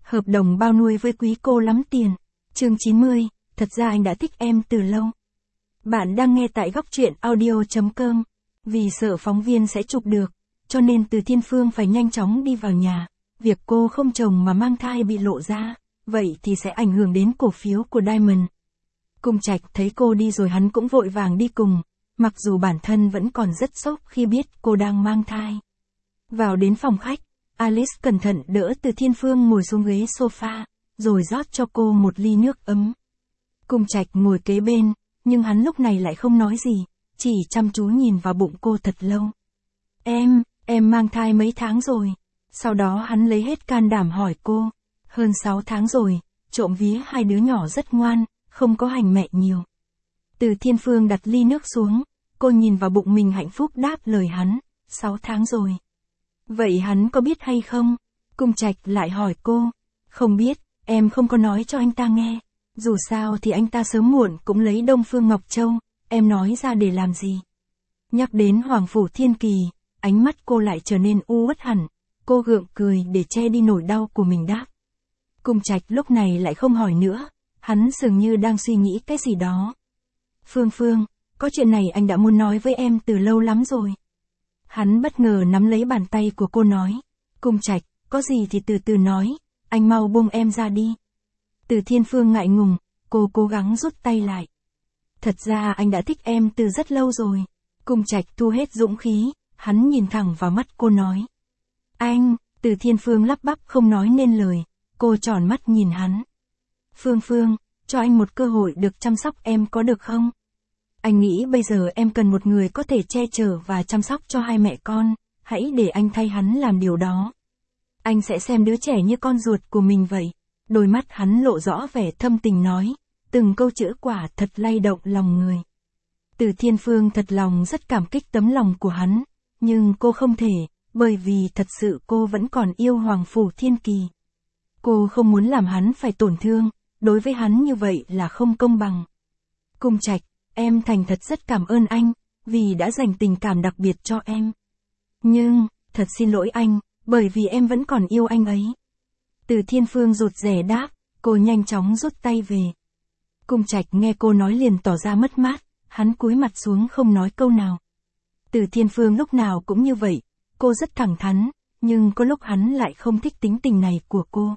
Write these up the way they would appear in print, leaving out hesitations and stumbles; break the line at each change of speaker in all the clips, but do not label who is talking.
Hợp đồng bao nuôi với quý cô lắm tiền. Chương 90, thật ra anh đã thích em từ lâu. Bạn đang nghe tại góc truyện audio.com. Vì sợ phóng viên sẽ chụp được, cho nên Từ Thiên Phương phải nhanh chóng đi vào nhà. Việc cô không chồng mà mang thai bị lộ ra, vậy thì sẽ ảnh hưởng đến cổ phiếu của Diamond. Cung Trạch thấy cô đi rồi hắn cũng vội vàng đi cùng, mặc dù bản thân vẫn còn rất sốc khi biết cô đang mang thai. Vào đến phòng khách, Alice cẩn thận đỡ Từ Thiên Phương ngồi xuống ghế sofa, rồi rót cho cô một ly nước ấm. Cung Trạch ngồi kế bên, nhưng hắn lúc này lại không nói gì, chỉ chăm chú nhìn vào bụng cô thật lâu. Em mang thai mấy tháng rồi? Sau đó hắn lấy hết can đảm hỏi cô. Hơn 6 tháng rồi, trộm vía hai đứa nhỏ rất ngoan, không có hành mẹ nhiều. Từ Thiên Phương đặt ly nước xuống, cô nhìn vào bụng mình hạnh phúc đáp lời hắn, 6 tháng rồi. Vậy hắn có biết hay không? Cung Trạch lại hỏi cô. Không biết, em không có nói cho anh ta nghe. Dù sao thì anh ta sớm muộn cũng lấy Đông Phương Ngọc Châu, em nói ra để làm gì? Nhắc đến Hoàng Phủ Thiên Kỳ, ánh mắt cô lại trở nên u uất hẳn, cô gượng cười để che đi nỗi đau của mình đáp. Cung Trạch lúc này lại không hỏi nữa, hắn dường như đang suy nghĩ cái gì đó. Phương, có chuyện này anh đã muốn nói với em từ lâu lắm rồi. Hắn bất ngờ nắm lấy bàn tay của cô nói. Cung Trạch, có gì thì từ từ nói, anh mau buông em ra đi. Từ Thiên Phương ngại ngùng, cô cố gắng rút tay lại. Thật ra anh đã thích em từ rất lâu rồi. Cung Trạch thu hết dũng khí, hắn nhìn thẳng vào mắt cô nói. Anh, Từ Thiên Phương lắp bắp không nói nên lời, cô tròn mắt nhìn hắn. Phương, cho anh một cơ hội được chăm sóc em có được không? Anh nghĩ bây giờ em cần một người có thể che chở và chăm sóc cho hai mẹ con, hãy để anh thay hắn làm điều đó. Anh sẽ xem đứa trẻ như con ruột của mình vậy. Đôi mắt hắn lộ rõ vẻ thâm tình nói, từng câu chữ quả thật lay động lòng người. Từ Thiên Phương thật lòng rất cảm kích tấm lòng của hắn, nhưng cô không thể, bởi vì thật sự cô vẫn còn yêu Hoàng Phủ Thiên Kỳ. Cô không muốn làm hắn phải tổn thương, đối với hắn như vậy là không công bằng. Cung Trạch, em thành thật rất cảm ơn anh, vì đã dành tình cảm đặc biệt cho em. Nhưng, thật xin lỗi anh, bởi vì em vẫn còn yêu anh ấy. Từ Thiên Phương rụt rè đáp, cô nhanh chóng rút tay về. Cung Trạch nghe cô nói liền tỏ ra mất mát, hắn cúi mặt xuống không nói câu nào. Từ Thiên Phương lúc nào cũng như vậy, cô rất thẳng thắn, nhưng có lúc hắn lại không thích tính tình này của cô.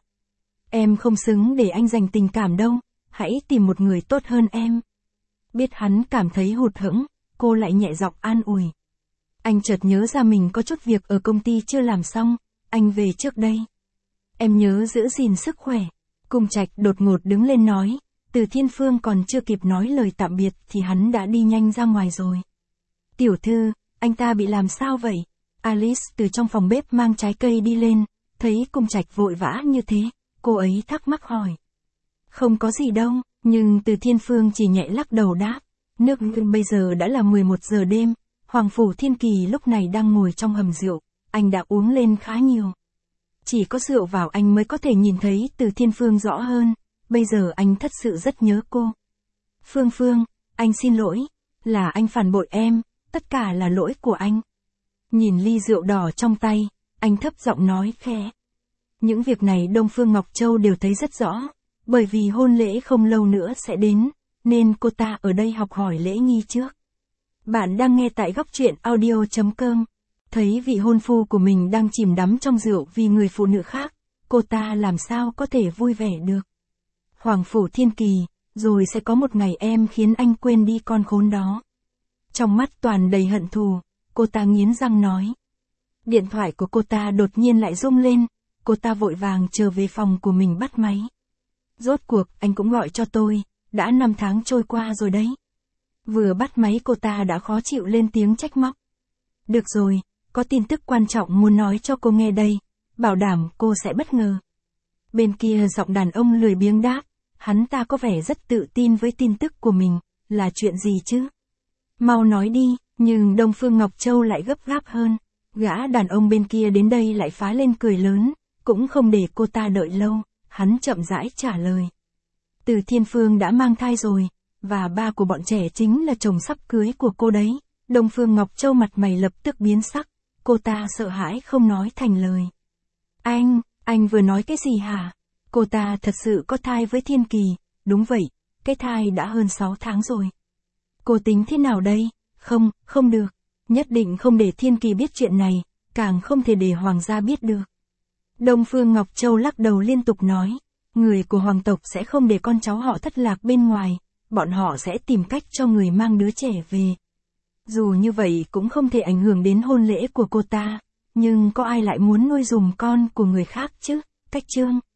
Em không xứng để anh dành tình cảm đâu, hãy tìm một người tốt hơn em. Biết hắn cảm thấy hụt hẫng, cô lại nhẹ giọng an ủi. Anh chợt nhớ ra mình có chút việc ở công ty chưa làm xong, anh về trước đây. Em nhớ giữ gìn sức khỏe. Cung Trạch đột ngột đứng lên nói, Từ Thiên Phương còn chưa kịp nói lời tạm biệt thì hắn đã đi nhanh ra ngoài rồi. Tiểu thư, anh ta bị làm sao vậy? Alice từ trong phòng bếp mang trái cây đi lên, thấy Cung Trạch vội vã như thế, cô ấy thắc mắc hỏi. Không có gì đâu, nhưng Từ Thiên Phương chỉ nhẹ lắc đầu đáp. Nước bây giờ đã là 11 giờ đêm, Hoàng Phủ Thiên Kỳ lúc này đang ngồi trong hầm rượu, anh đã uống lên khá nhiều. Chỉ có rượu vào anh mới có thể nhìn thấy Từ Thiên Phương rõ hơn, bây giờ anh thật sự rất nhớ cô. Phương, anh xin lỗi, là anh phản bội em, tất cả là lỗi của anh. Nhìn ly rượu đỏ trong tay, anh thấp giọng nói khẽ. Những việc này Đông Phương Ngọc Châu đều thấy rất rõ, bởi vì hôn lễ không lâu nữa sẽ đến, nên cô ta ở đây học hỏi lễ nghi trước. Bạn đang nghe tại góc truyện audio.com. Thấy vị hôn phu của mình đang chìm đắm trong rượu vì người phụ nữ khác, cô ta làm sao có thể vui vẻ được. Hoàng Phủ Thiên Kỳ, rồi sẽ có một ngày em khiến anh quên đi con khốn đó. Trong mắt toàn đầy hận thù, cô ta nghiến răng nói. Điện thoại của cô ta đột nhiên lại rung lên, cô ta vội vàng trở về phòng của mình bắt máy. Rốt cuộc anh cũng gọi cho tôi, đã 5 tháng trôi qua rồi đấy. Vừa bắt máy cô ta đã khó chịu lên tiếng trách móc. Được rồi, có tin tức quan trọng muốn nói cho cô nghe đây, bảo đảm cô sẽ bất ngờ. Bên kia giọng đàn ông lười biếng đáp, hắn ta có vẻ rất tự tin với tin tức của mình, là chuyện gì chứ? Mau nói đi, nhưng Đông Phương Ngọc Châu lại gấp gáp hơn, gã đàn ông bên kia đến đây lại phá lên cười lớn, cũng không để cô ta đợi lâu, hắn chậm rãi trả lời. Từ Thiên Phương đã mang thai rồi, và ba của bọn trẻ chính là chồng sắp cưới của cô đấy. Đông Phương Ngọc Châu mặt mày lập tức biến sắc, cô ta sợ hãi không nói thành lời. Anh vừa nói cái gì hả? Cô ta thật sự có thai với Thiên Kỳ, đúng vậy, cái thai đã hơn 6 tháng rồi. Cô tính thế nào đây? Không, không được. Nhất định không để Thiên Kỳ biết chuyện này, càng không thể để Hoàng gia biết được. Đông Phương Ngọc Châu lắc đầu liên tục nói, người của Hoàng tộc sẽ không để con cháu họ thất lạc bên ngoài, bọn họ sẽ tìm cách cho người mang đứa trẻ về. Dù như vậy cũng không thể ảnh hưởng đến hôn lễ của cô ta, nhưng có ai lại muốn nuôi dùm con của người khác chứ, Cách Trương.